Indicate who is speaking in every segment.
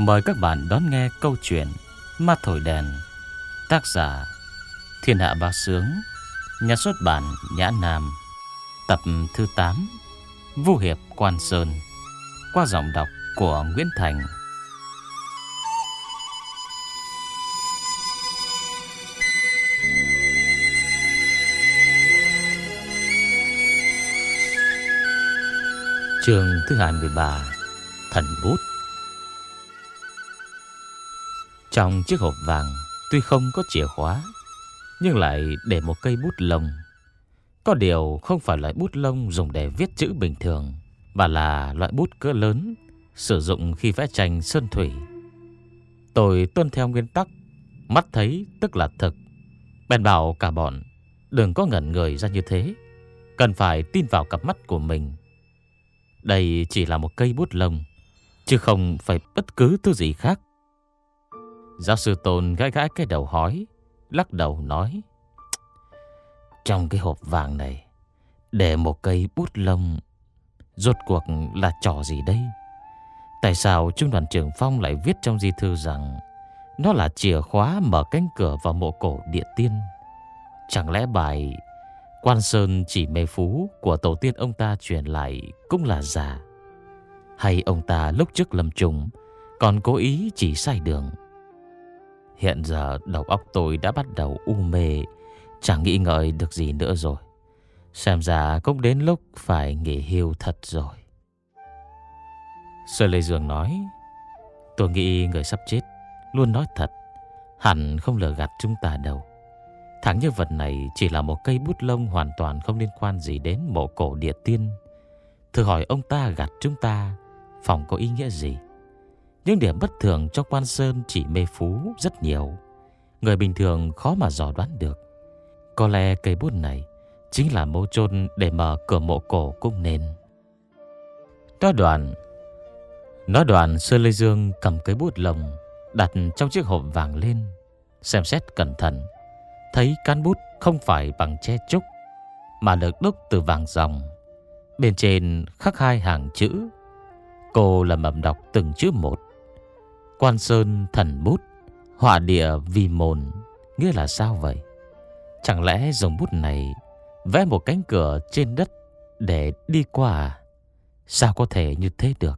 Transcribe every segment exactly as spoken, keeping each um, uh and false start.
Speaker 1: Mời các bạn đón nghe câu chuyện Ma Thổi Đèn. Tác giả Thiên Hạ Bá Sướng. Nhà xuất bản Nhã Nam. Tập thứ tám, Vu Hiệp Quan Sơn. Qua giọng đọc của Nguyễn Thành. Chương thứ hai mươi ba, Thần Bút. Trong chiếc hộp vàng tuy không có chìa khóa, nhưng lại để một cây bút lông. Có điều không phải loại bút lông dùng để viết chữ bình thường, mà là loại bút cỡ lớn, sử dụng khi vẽ tranh sơn thủy. Tôi tuân theo nguyên tắc mắt thấy tức là thực, bèn bảo cả bọn đừng có ngẩn người ra như thế, cần phải tin vào cặp mắt của mình. Đây chỉ là một cây bút lông, chứ không phải bất cứ thứ gì khác. Giáo sư Tôn gãi gãi cái đầu hói, lắc đầu nói: Trong cái hộp vàng này để một cây bút lông, rốt cuộc là trò gì đây? Tại sao Trung đoàn trưởng Phong lại viết trong di thư rằng nó là chìa khóa mở cánh cửa vào mộ cổ địa tiên? Chẳng lẽ bài Quan Sơn chỉ mê phú của tổ tiên ông ta truyền lại cũng là giả? Hay ông ta lúc trước lâm trùng còn cố ý chỉ sai đường? Hiện giờ đầu óc tôi đã bắt đầu u mê, chẳng nghĩ ngợi được gì nữa rồi. Xem ra cũng đến lúc phải nghỉ hưu thật rồi. Sơ Lê Dương nói: Tôi nghĩ người sắp chết luôn nói thật, hẳn không lừa gạt chúng ta đâu. Thằng nhân vật này chỉ là một cây bút lông, hoàn toàn không liên quan gì đến mộ cổ địa tiên. Thử hỏi ông ta gạt chúng ta phòng có ý nghĩa gì? Những điểm bất thường trong Quan Sơn chỉ mê phú rất nhiều, người bình thường khó mà dò đoán được. Có lẽ cây bút này chính là mấu chốt để mở cửa mộ cổ cũng nên. Nói đoạn Nói đoạn Sơ Lê Dương cầm cây bút lông đặt trong chiếc hộp vàng lên, xem xét cẩn thận, thấy cán bút không phải bằng tre trúc, mà được đúc từ vàng ròng. Bên trên khắc hai hàng chữ. Cô lẩm bẩm đọc từng chữ một: Quan Sơn thần bút, họa địa vi môn. Nghĩa là sao vậy? Chẳng lẽ dùng bút này vẽ một cánh cửa trên đất để đi qua à? Sao có thể như thế được?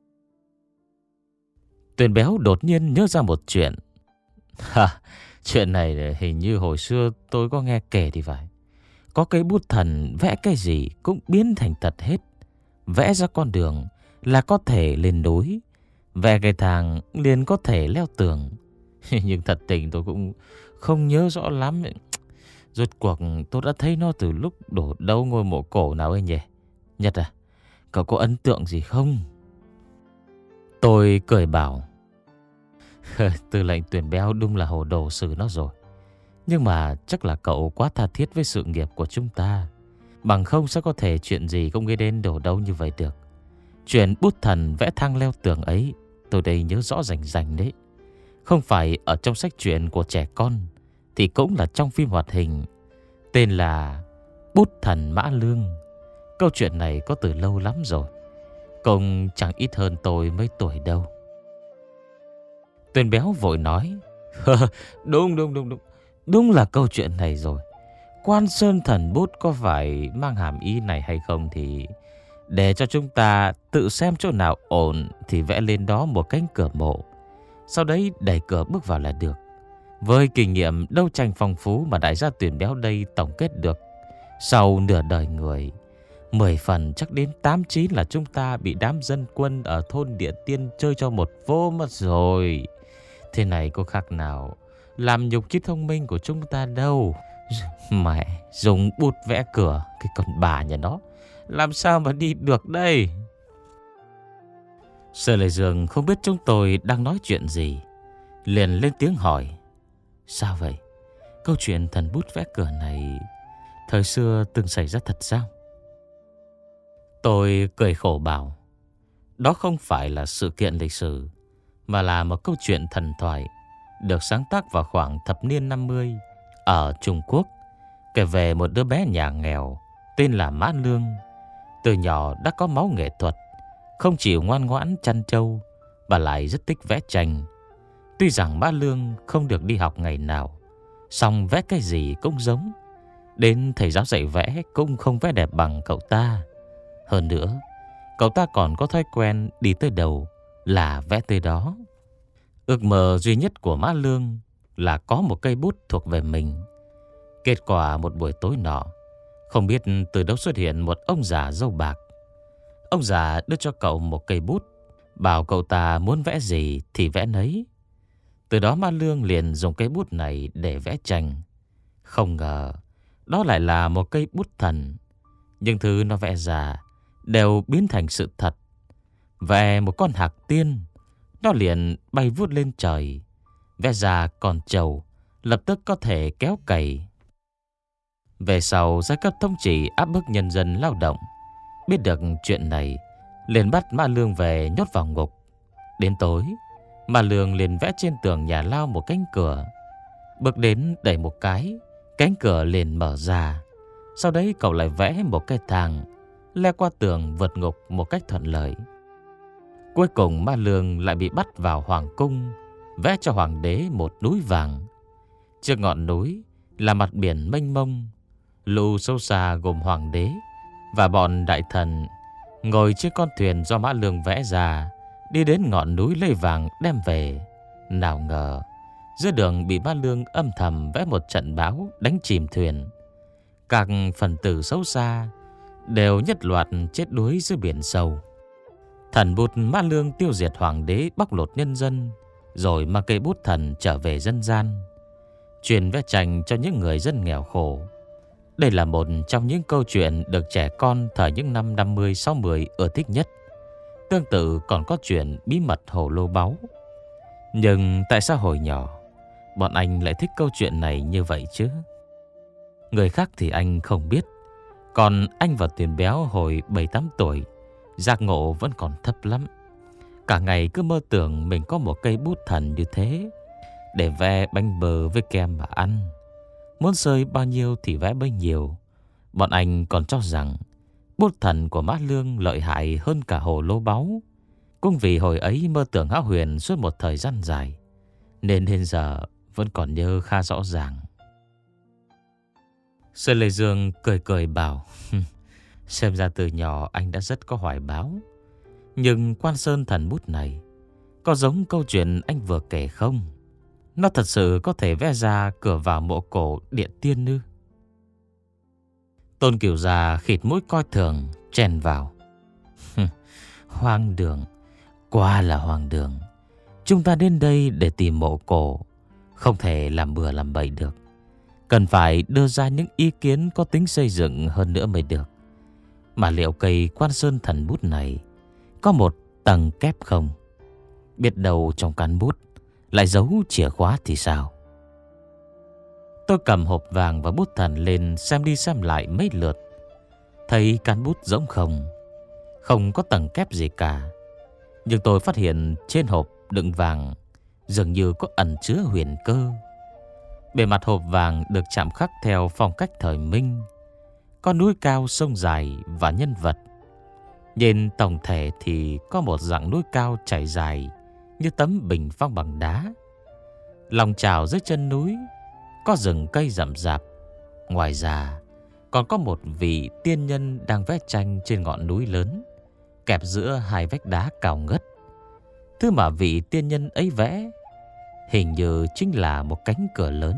Speaker 1: Tuyền Béo đột nhiên nhớ ra một chuyện. Ha, chuyện này hình như hồi xưa tôi có nghe kể thì phải. Có cây bút thần vẽ cái gì cũng biến thành thật hết. Vẽ ra con đường là có thể lên núi, vẽ cái thang liền có thể leo tường. Nhưng thật tình tôi cũng không nhớ rõ lắm. Rốt cuộc tôi đã thấy nó từ lúc đổ đâu ngôi mộ cổ nào ấy nhỉ? Nhật à, cậu có ấn tượng gì không? Tôi cười bảo: Tư lệnh Tuyền Béo đúng là hồ đồ xử nó rồi. Nhưng mà chắc là cậu quá tha thiết với sự nghiệp của chúng ta, bằng không sao có thể chuyện gì cũng nghĩ đến đổ đâu như vậy được. Chuyện bút thần vẽ thang leo tường ấy tôi đây nhớ rõ rành rành đấy. Không phải ở trong sách truyện của trẻ con, thì cũng là trong phim hoạt hình, tên là Bút Thần Mã Lương. Câu chuyện này có từ lâu lắm rồi, cũng chẳng ít hơn tôi mấy tuổi đâu. Tuyền Béo vội nói: Đúng đúng đúng đúng Đúng là câu chuyện này rồi. Quan Sơn thần bút có phải mang hàm ý này hay không thì để cho chúng ta tự xem chỗ nào ổn thì vẽ lên đó một cánh cửa mộ, sau đấy đẩy cửa bước vào là được. Với kinh nghiệm đấu tranh phong phú mà đại gia Tuyền Béo đây tổng kết được sau nửa đời người, mười phần chắc đến tám chín là chúng ta bị đám dân quân ở thôn địa tiên chơi cho một vô mất rồi. Thế này có khác nào làm nhục trí thông minh của chúng ta đâu. Mẹ, dùng bút vẽ cửa, cái con bà nhà nó làm sao mà đi được đây? Sơ Lê Dương không biết chúng tôi đang nói chuyện gì, liền lên tiếng hỏi: Sao vậy? Câu chuyện thần bút vẽ cửa này thời xưa từng xảy ra thật sao? Tôi cười khổ bảo: Đó không phải là sự kiện lịch sử, mà là một câu chuyện thần thoại được sáng tác vào khoảng thập niên năm mươi ở Trung Quốc, kể về một đứa bé nhà nghèo tên là Mã Lương. Từ nhỏ đã có máu nghệ thuật, không chịu ngoan ngoãn chăn trâu và lại rất thích vẽ tranh. Tuy rằng Mã Lương không được đi học ngày nào, song vẽ cái gì cũng giống. Đến thầy giáo dạy vẽ cũng không vẽ đẹp bằng cậu ta. Hơn nữa, cậu ta còn có thói quen đi tới đâu là vẽ tới đó. Ước mơ duy nhất của Mã Lương là có một cây bút thuộc về mình. Kết quả một buổi tối nọ, không biết từ đâu xuất hiện một ông già râu bạc. Ông già đưa cho cậu một cây bút, bảo cậu ta muốn vẽ gì thì vẽ nấy. Từ đó Mã Lương liền dùng cây bút này để vẽ tranh. Không ngờ đó lại là một cây bút thần. Nhưng thứ nó vẽ ra đều biến thành sự thật. Vẽ một con hạc tiên, nó liền bay vút lên trời. Vẽ ra con trâu, lập tức có thể kéo cày. Về sau, giai cấp thống trị áp bức nhân dân lao động. Biết được chuyện này, liền bắt Mã Lương về nhốt vào ngục. Đến tối, Mã Lương liền vẽ trên tường nhà lao một cánh cửa. Bước đến đẩy một cái, cánh cửa liền mở ra. Sau đấy cậu lại vẽ một cái thang, leo qua tường vượt ngục một cách thuận lợi. Cuối cùng Mã Lương lại bị bắt vào hoàng cung, vẽ cho hoàng đế một núi vàng. Trước ngọn núi là mặt biển mênh mông. Lũ sâu xa gồm hoàng đế và bọn đại thần ngồi trên con thuyền do Mã Lương vẽ ra, đi đến ngọn núi lấy vàng đem về. Nào ngờ giữa đường bị Mã Lương âm thầm vẽ một trận bão đánh chìm thuyền. Các phần tử xấu xa đều nhất loạt chết đuối dưới biển sâu. Thần bút Mã Lương tiêu diệt hoàng đế, bóc lột nhân dân, rồi mang cây bút thần trở về dân gian, truyền vẽ tranh cho những người dân nghèo khổ. Đây là một trong những câu chuyện được trẻ con thời những năm năm mươi sáu mươi ưa thích nhất. Tương tự còn có chuyện bí mật hồ lô báu. Nhưng tại sao hồi nhỏ bọn anh lại thích câu chuyện này như vậy chứ? Người khác thì anh không biết. Còn anh và Tuyền Béo hồi bảy tám tuổi, giác ngộ vẫn còn thấp lắm. Cả ngày cứ mơ tưởng mình có một cây bút thần như thế, để vẽ bánh bơ với kem mà ăn. Muốn sơi bao nhiêu thì vẽ bấy nhiêu. Bọn anh còn cho rằng bút thần của Mã Lương lợi hại hơn cả hồ lô báu. Cũng vì hồi ấy mơ tưởng hão huyền suốt một thời gian dài, nên đến giờ vẫn còn nhớ khá rõ ràng. Sơn Lê Dương cười cười bảo, xem ra từ nhỏ anh đã rất có hoài bão. Nhưng Quan Sơn thần bút này có giống câu chuyện anh vừa kể không? Nó thật sự có thể vẽ ra cửa vào mộ cổ Điện Tiên ư? Tôn Cửu già khịt mũi coi thường, chen vào. Hoang đường, quá là hoang đường. Chúng ta đến đây để tìm mộ cổ, không thể làm bừa làm bậy được. Cần phải đưa ra những ý kiến có tính xây dựng hơn nữa mới được. Mà liệu cây Quan Sơn thần bút này có một tầng kép không? Biết đâu trong cán bút lại giấu chìa khóa thì sao? Tôi cầm hộp vàng và bút thần lên xem đi xem lại mấy lượt. Thấy cán bút giống không, không có tầng kép gì cả. Nhưng tôi phát hiện trên hộp đựng vàng dường như có ẩn chứa huyền cơ. Bề mặt hộp vàng được chạm khắc theo phong cách thời Minh, có núi cao sông dài và nhân vật. Nhìn tổng thể thì có một dạng núi cao trải dài như tấm bình phong bằng đá. Lòng chảo dưới chân núi có rừng cây rậm rạp. Ngoài ra còn có một vị tiên nhân đang vẽ tranh trên ngọn núi lớn, kẹp giữa hai vách đá cao ngất. Thứ mà vị tiên nhân ấy vẽ hình như chính là một cánh cửa lớn.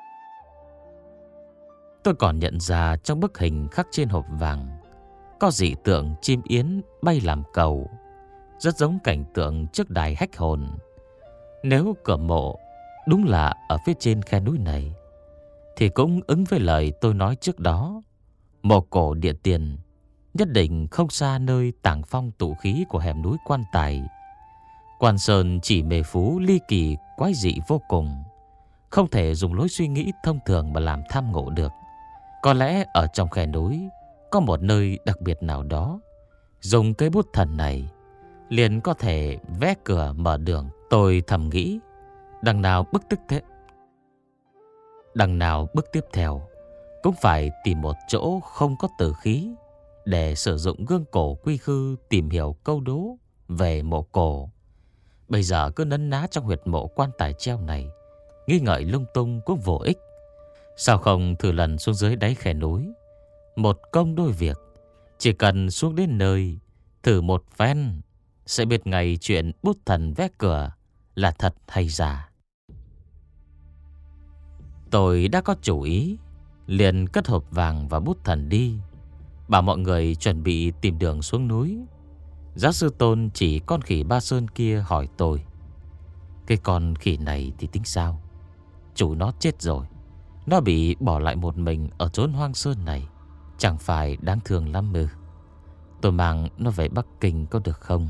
Speaker 1: Tôi còn nhận ra trong bức hình khắc trên hộp vàng có dị tượng chim yến bay làm cầu, rất giống cảnh tượng trước đài hách hồn. Nếu cửa mộ đúng là ở phía trên khe núi này, thì cũng ứng với lời tôi nói trước đó. Mộ cổ Địa Tiền nhất định không xa nơi tàng phong tụ khí của hẻm núi Quan Tài. Quan Sơn chỉ mê phú ly kỳ quái dị vô cùng, không thể dùng lối suy nghĩ thông thường mà làm tham ngộ được. Có lẽ ở trong khe núi có một nơi đặc biệt nào đó, dùng cây bút thần này liền có thể vẽ cửa mở đường. Tôi thầm nghĩ, đằng nào bước tiếp thế Đằng nào bước tiếp theo cũng phải tìm một chỗ không có tử khí để sử dụng gương cổ quy khư tìm hiểu câu đố về mộ cổ. Bây giờ cứ nấn ná trong huyệt mộ quan tài treo này, nghi ngợi lung tung cũng vô ích. Sao không thử lần xuống dưới đáy khe núi, một công đôi việc. Chỉ cần xuống đến nơi, thử một phen, sẽ biết ngày chuyện bút thần vẽ cửa là thật hay giả. Tôi đã có chủ ý, liền cất hộp vàng và bút thần đi, bảo mọi người chuẩn bị tìm đường xuống núi. Giáo sư Tôn chỉ con khỉ Ba Sơn kia hỏi tôi: cái con khỉ này thì tính sao? Chủ nó chết rồi, nó bị bỏ lại một mình ở chốn hoang sơn này, chẳng phải đáng thương lắm ư? Tôi mang nó về Bắc Kinh có được không?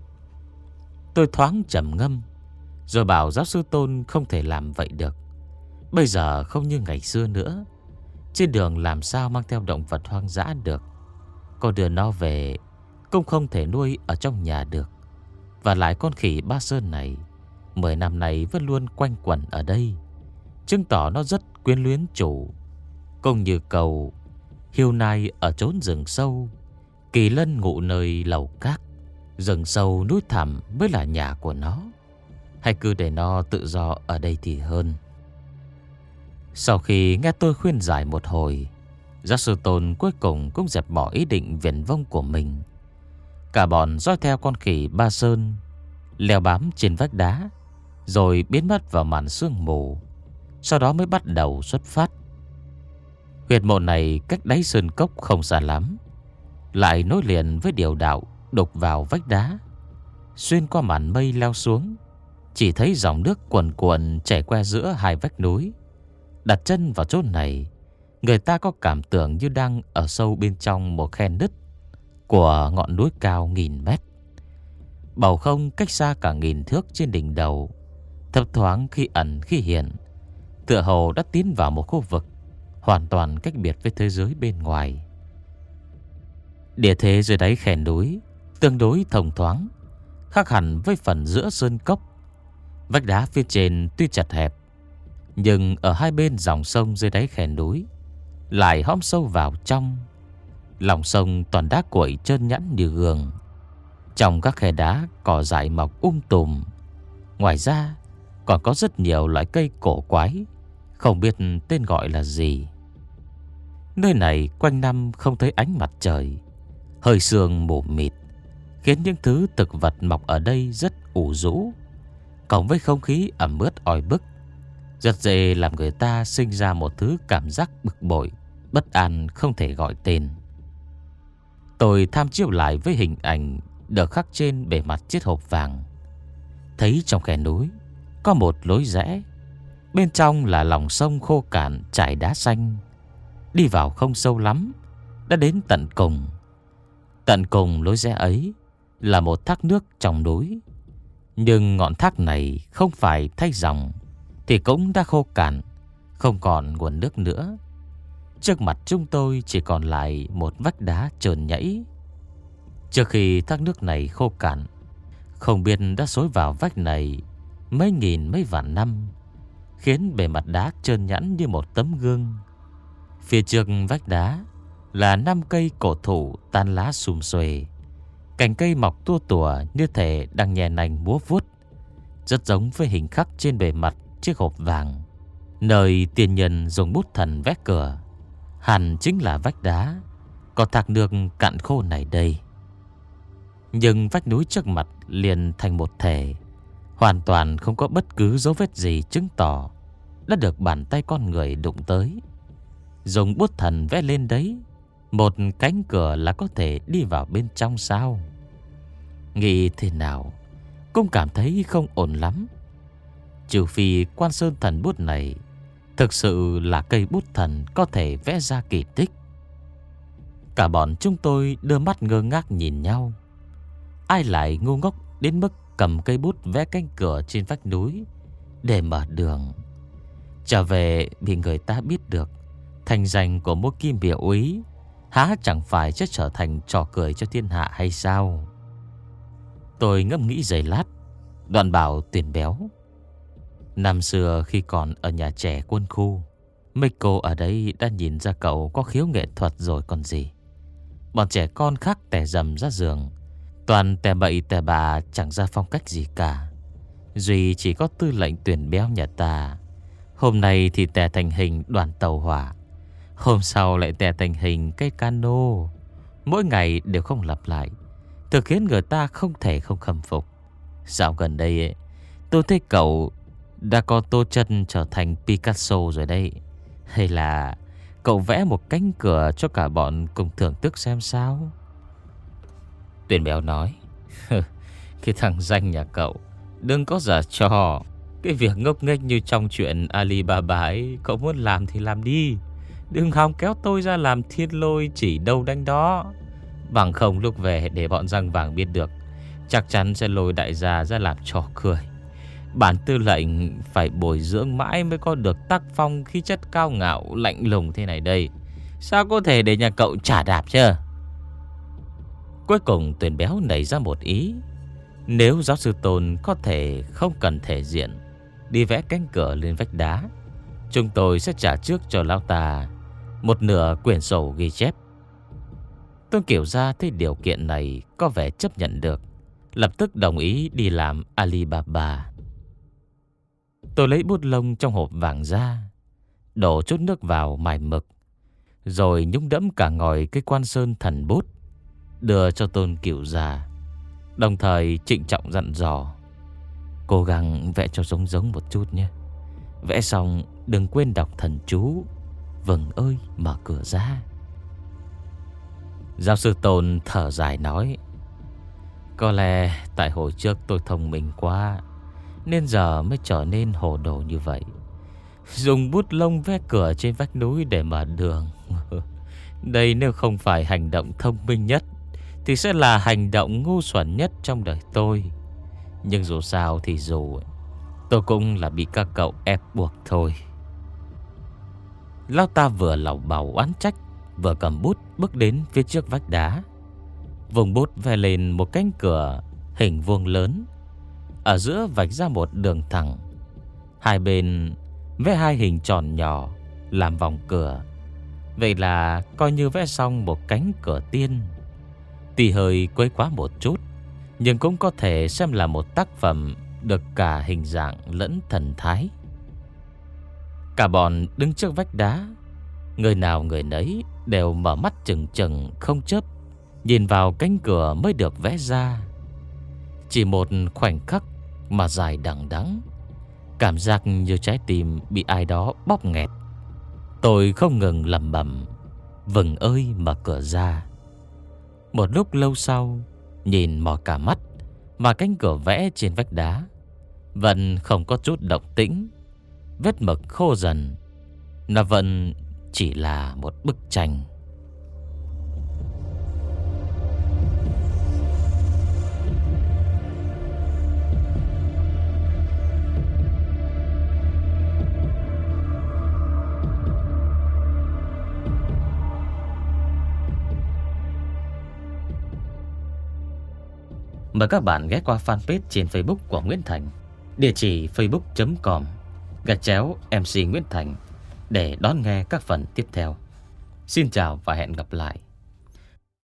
Speaker 1: Tôi thoáng trầm ngâm, rồi bảo giáo sư Tôn không thể làm vậy được. Bây giờ không như ngày xưa nữa, trên đường làm sao mang theo động vật hoang dã được. Có đưa nó về cũng không thể nuôi ở trong nhà được. Và lại con khỉ Ba Sơn này mười năm nay vẫn luôn quanh quẩn ở đây, chứng tỏ nó rất quyến luyến chủ. Cũng như cầu hiêu nai ở chốn rừng sâu, kỳ lân ngụ nơi lầu cát, rừng sâu núi thẳm mới là nhà của nó. Hay cứ để nó tự do ở đây thì hơn. Sau khi nghe tôi khuyên giải một hồi, giáo sư Tôn cuối cùng cũng dẹp bỏ ý định viển vông của mình. Cả bọn dõi theo con khỉ Ba Sơn leo bám trên vách đá, rồi biến mất vào màn sương mù. Sau đó mới bắt đầu xuất phát. Huyệt mộ này cách đáy sơn cốc không xa lắm, lại nối liền với điều đạo đục vào vách đá. Xuyên qua màn mây leo xuống, chỉ thấy dòng nước cuồn cuộn chảy qua giữa hai vách núi. Đặt chân vào chỗ này, người ta có cảm tưởng như đang ở sâu bên trong một khe nứt của ngọn núi cao nghìn mét. Bầu không cách xa cả nghìn thước trên đỉnh đầu, thấp thoáng khi ẩn khi hiện, tựa hồ đã tiến vào một khu vực hoàn toàn cách biệt với thế giới bên ngoài. Địa thế dưới đáy khe núi tương đối thông thoáng, khác hẳn với phần giữa sơn cốc. Vách đá phía trên tuy chật hẹp, nhưng ở hai bên dòng sông dưới đáy khe núi lại hõm sâu vào trong. Lòng sông toàn đá cuội trơn nhẵn như gương. Trong các khe đá cỏ dại mọc um tùm. Ngoài ra còn có rất nhiều loại cây cổ quái, không biết tên gọi là gì. Nơi này quanh năm không thấy ánh mặt trời, hơi sương mù mịt, khiến những thứ thực vật mọc ở đây rất ủ rũ. Cộng với không khí ẩm ướt oi bức, rất dễ làm người ta sinh ra một thứ cảm giác bực bội, bất an không thể gọi tên. Tôi tham chiếu lại với hình ảnh được khắc trên bề mặt chiếc hộp vàng. Thấy trong khe núi có một lối rẽ, bên trong là lòng sông khô cạn trải đá xanh. Đi vào không sâu lắm, đã đến tận cùng. Tận cùng lối rẽ ấy là một thác nước trong núi. Nhưng ngọn thác này không phải thay dòng thì cũng đã khô cạn, không còn nguồn nước nữa. Trước mặt chúng tôi chỉ còn lại một vách đá trơn nhẵy. Trước khi thác nước này khô cạn, không biết đã xối vào vách này mấy nghìn mấy vạn năm, khiến bề mặt đá trơn nhẵn như một tấm gương. Phía trước vách đá là năm cây cổ thụ tán lá sum xuê, cành cây mọc tua tủa như thể đang nhẹ nành múa vuốt, rất giống với hình khắc trên bề mặt chiếc hộp vàng, nơi tiên nhân dùng bút thần vẽ cửa. Hẳn chính là vách đá có thác nước cạn khô này đây. Nhưng vách núi trước mặt liền thành một thể, hoàn toàn không có bất cứ dấu vết gì chứng tỏ đã được bàn tay con người đụng tới. Dùng bút thần vẽ lên đấy, một cánh cửa là có thể đi vào bên trong sao? Nghĩ thế nào cũng cảm thấy không ổn lắm. Trừ phi Quan Sơn thần bút này thực sự là cây bút thần có thể vẽ ra kỳ tích. Cả bọn chúng tôi đưa mắt ngơ ngác nhìn nhau. Ai lại ngu ngốc đến mức cầm cây bút vẽ cánh cửa trên vách núi để mở đường? Trở về bị người ta biết được thành danh của Mộ Kim Biểu úy, há chẳng phải sẽ trở thành trò cười cho thiên hạ hay sao? Tôi ngẫm nghĩ giây lát, đoạn bảo Tiền Béo: năm xưa khi còn ở nhà trẻ quân khu, mấy cô ở đấy đã nhìn ra cậu có khiếu nghệ thuật rồi còn gì. Bọn trẻ con khác tè rầm ra giường, toàn tè bậy tè bạ, chẳng ra phong cách gì cả. Duy chỉ có tư lệnh Tuyển Béo nhà ta hôm nay thì tè thành hình đoàn tàu hỏa, hôm sau lại tè thành hình cây cano. Mỗi ngày đều không lặp lại, thực khiến người ta không thể không khâm phục. Dạo gần đây ấy, tôi thấy cậu đã có tô chân trở thành Picasso rồi đây. Hay là cậu vẽ một cánh cửa cho cả bọn cùng thưởng thức xem sao? Tuyển Béo nói, cái thằng danh nhà cậu đừng có giả trò. Cái việc ngốc nghếch như trong chuyện Alibaba ấy, cậu muốn làm thì làm đi. Đừng hòng kéo tôi ra làm thiên lôi chỉ đâu đánh đó. Bằng không lúc về để bọn răng vàng biết được, chắc chắn sẽ lôi đại gia ra làm trò cười. Bản tư lệnh phải bồi dưỡng mãi mới có được tác phong khí chất cao ngạo lạnh lùng thế này đây. Sao có thể để nhà cậu trả đạp chứ? Cuối cùng Tuyển Béo nảy ra một ý. Nếu giáo sư Tôn có thể không cần thể diện đi vẽ cánh cửa lên vách đá, chúng tôi sẽ trả trước cho lão ta một nửa quyển sổ ghi chép. Tôn Kiểu Gia thấy điều kiện này có vẻ chấp nhận được, lập tức đồng ý đi làm Alibaba. Tôi lấy bút lông trong hộp vàng ra, đổ chút nước vào mài mực, rồi nhúng đẫm cả ngòi cái quan sơn thần bút, đưa cho Tôn Kiểu Gia, đồng thời trịnh trọng dặn dò: cố gắng vẽ cho giống giống một chút nhé. Vẽ xong đừng quên đọc thần chú "Vâng ơi mở cửa ra". Giáo sư Tôn thở dài nói: có lẽ tại hồi trước tôi thông minh quá, nên giờ mới trở nên hồ đồ như vậy. Dùng bút lông vẽ cửa trên vách núi để mở đường. Đây nếu không phải hành động thông minh nhất thì sẽ là hành động ngu xuẩn nhất trong đời tôi. Nhưng dù sao thì dù, tôi cũng là bị các cậu ép buộc thôi. Lão ta vừa lầu bầu oán trách, vừa cầm bút bước đến phía trước vách đá, vùng bút vẽ lên một cánh cửa hình vuông lớn. Ở giữa vạch ra một đường thẳng, hai bên vẽ hai hình tròn nhỏ làm vòng cửa. Vậy là coi như vẽ xong một cánh cửa tiên. Tuy hơi quấy quá một chút, nhưng cũng có thể xem là một tác phẩm được cả hình dạng lẫn thần thái. Cả bọn đứng trước vách đá, người nào người nấy đều mở mắt trừng trừng không chớp, nhìn vào cánh cửa mới được vẽ ra. Chỉ một khoảnh khắc mà dài đằng đẵng, cảm giác như trái tim bị ai đó bóp nghẹt. Tôi không ngừng lẩm bẩm: "Vâng ơi mở cửa ra". Một lúc lâu sau, nhìn mò cả mắt mà cánh cửa vẽ trên vách đá vẫn không có chút động tĩnh. Vết mực khô dần, nó vẫn chỉ là một bức tranh. Mời các bạn ghé qua fanpage trên Facebook của Nguyễn Thành, địa chỉ facebook chấm com gạch chéo em xê Nguyễn Thành để đón nghe các phần tiếp theo. Xin chào và hẹn gặp lại.